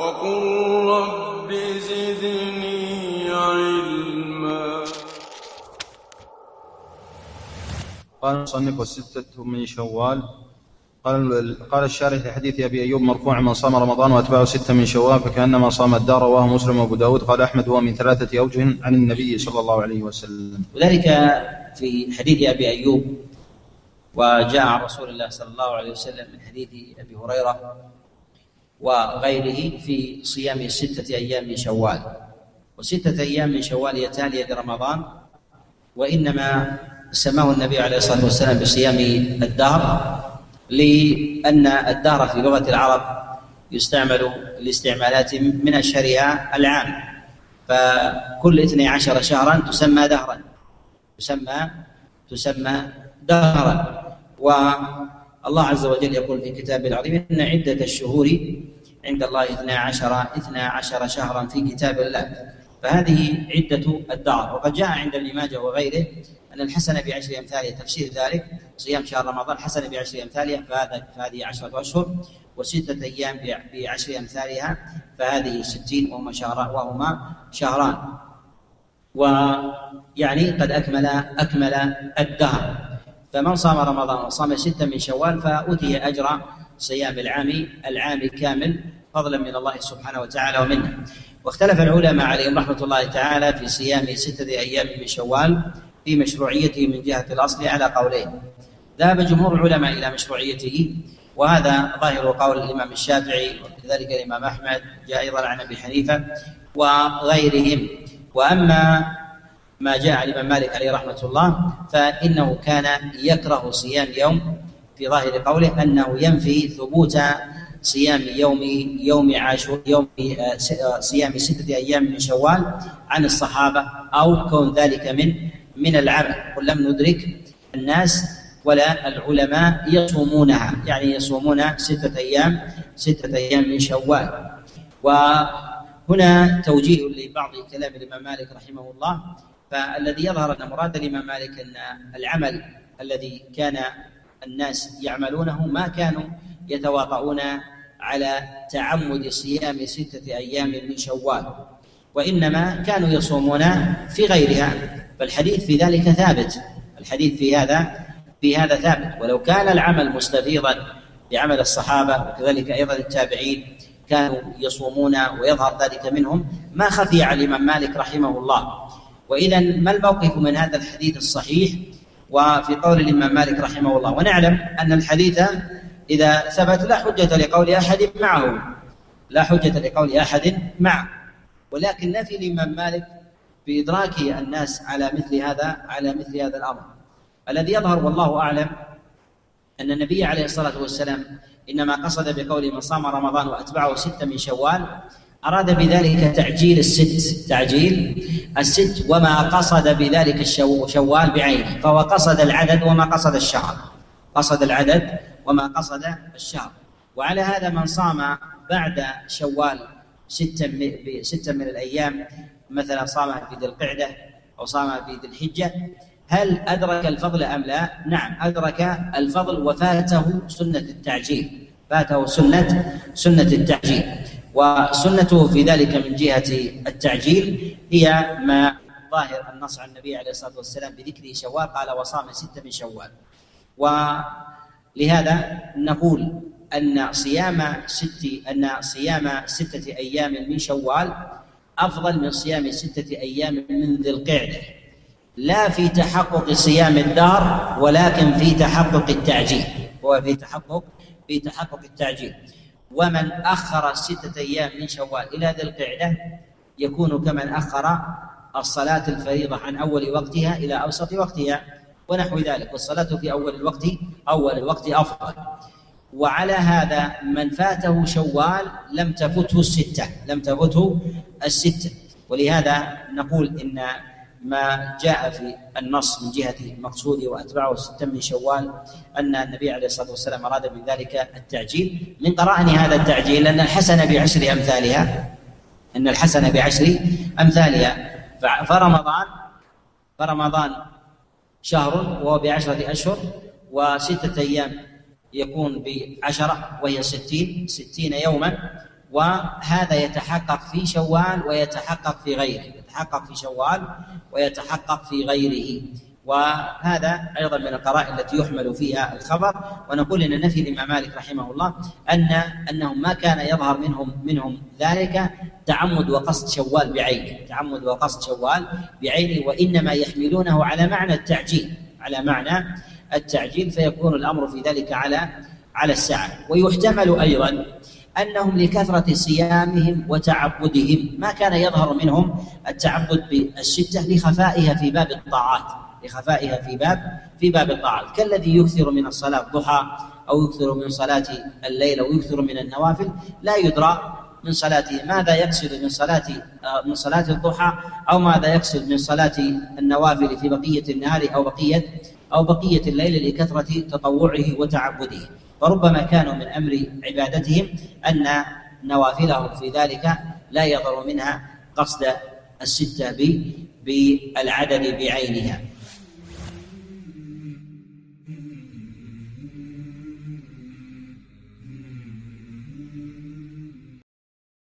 وقل رب زدني علما. قال المصنف 6 من شوال. قال الشارح في حديث أبي أيوب مرفوعا: من صام رمضان وأتبعه 6 من شوال فكأنما صام الدار. رواه مسلم وأبو داود. قال أحمد: هو من 3 أوجه عن النبي صلى الله عليه وسلم. وذلك في حديث أبي أيوب، وجاء عن رسول الله صلى الله عليه وسلم من حديث أبي هريرة وغيره في صيام 6 أيام من شوال. و6 أيام من شوال هي تالية لرمضان، وإنما سماه النبي عليه الصلاة والسلام بصيام الدهر، لأن الدهر في لغة العرب يستعمل الاستعمالات من أشهرها العام، فكل 12 شهرا تسمى دهرا، تسمى دهرا. والله عز وجل يقول في كتابه العظيم: إن عدة الشهور عند الله 12 شهرا في كتاب الله. فهذه عدة الدهر. وقد جاء عند ابن ماجه وغيره أن الحسنة ب10 أمثالها، تفسير ذلك صيام شهر رمضان حسنة ب10 أمثالها، فهذه 10 أشهر، و6 أيام ب10 أمثالها فهذه 60، وهما شهران، ويعني قد أكمل الدهر. فمن صام رمضان وصام 6 من شوال فأوتي أجر صيام العام كامل فضلا من الله سبحانه وتعالى ومنه. واختلف العلماء عليهم رحمة الله تعالى في صيام 6 أيام من شوال في مشروعيته من جهة الأصل على قولين. ذهب جمهور العلماء إلى مشروعيته، وهذا ظاهر قول الإمام الشافعي وكذلك الإمام أحمد، جاء أيضا عن أبي حنيفة وغيرهم. وأما ما جاء عن الإمام مالك عليه رحمة الله فإنه كان يكره صيام يوم، في ظاهر قوله أنه ينفي ثبوت صيام صيام 6 أيام من شوال عن الصحابة، أو كون ذلك من العمل. قل لم ندرك الناس ولا العلماء يصومونها، يعني يصومون 6 أيام من شوال. وهنا توجيه لبعض كلام الإمام مالك رحمه الله. فالذي يظهر أن مراد الإمام مالك أن العمل الذي كان الناس يعملونه ما كانوا يتواطؤون على تعمد صيام 6 أيام من شوال، وإنما كانوا يصومون في غيرها. فالحديث في ذلك ثابت، الحديث في هذا ثابت. ولو كان العمل مستفيضا بعمل الصحابة وكذلك أيضا التابعين كانوا يصومون ويظهر ذلك منهم ما خفي على الإمام مالك رحمه الله. وإذا ما الموقف من هذا الحديث الصحيح وفي قول الإمام مالك رحمه الله؟ ونعلم أن الحديث إذا ثبت لا حجة لقول أحد معه، ولكن نفي الإمام مالك بإدراك الناس على مثل هذا الأمر. الذي يظهر والله أعلم أن النبي عليه الصلاة والسلام إنما قصد بقوله: من صام رمضان وأتبعه 6 من شوال، أراد بذلك تعجيل الست، وما قصد بذلك شوال بعينه، فهو قصد العدد وما قصد الشهر. وعلى هذا من صام بعد شوال 6 من الأيام، مثلا صامها في ذي القعدة أو صامها في ذي الحجة، هل أدرك الفضل أم لا؟ نعم أدرك الفضل، وفاته سنة التعجيل. وسنته في ذلك من جهة التعجيل هي ما ظاهر النص عن النبي عليه الصلاة والسلام بذكره شوال، قال: وصام 6 من شوال. ولهذا نقول أن صيام 6 أيام من شوال أفضل من صيام 6 أيام من ذي القعدة، لا في تحقق صيام الدهر ولكن في تحقق التعجيل، في تحقق التعجيل. ومن أخر 6 أيام من شوال إلى ذي القعدة يكون كمن أخر الصلاة الفريضة عن أول وقتها إلى أوسط وقتها ونحو ذلك، والصلاة في أول الوقت أفضل. وعلى هذا من فاته شوال لم تفته الستة. ولهذا نقول إن ما جاء في النص من جهة مقصوده وأتبعه 6 من شوال أن النبي عليه الصلاة والسلام أراد من ذلك التعجيل. من قرائن هذا التعجيل أن الحسنة ب10 أمثالها، فرمضان شهر وهو ب10 أشهر، و6 أيام يكون ب10 وهي 60 يوما، وهذا يتحقق في شوال ويتحقق في غيره، يتحقق في شوال ويتحقق في غيره. وهذا أيضا من القرائن التي يحمل فيها الخبر. ونقول إن نفي الإمام مالك رحمه الله أنهم ما كان يظهر منهم ذلك تعمد وقصد شوال بعينه، تعمد وقصد شوال بعينه، وإنما يحملونه على معنى التعجيل، على معنى التعجيل، فيكون الأمر في ذلك على السعة. ويحتمل أيضا أنهم لكثرة صيامهم وتعبدهم ما كان يظهر منهم التعبد بالستة لخفائها في باب الطاعات، لخفائها في باب الطاعات، كالذي يكثر من الصلاة الضحى أو يكثر من صلاة الليل أو يكثر من النوافل، لا يدرى من صلاته ماذا يقصد من صلاة الضحى، أو ماذا يقصد من صلاة النوافل في بقية النهار أو بقية الليل لكثرة تطوعه وتعبده. فربما كانوا من أمر عبادتهم أن نوافلهم في ذلك لا يظهر منها قصد الستة بالعدد بعينها.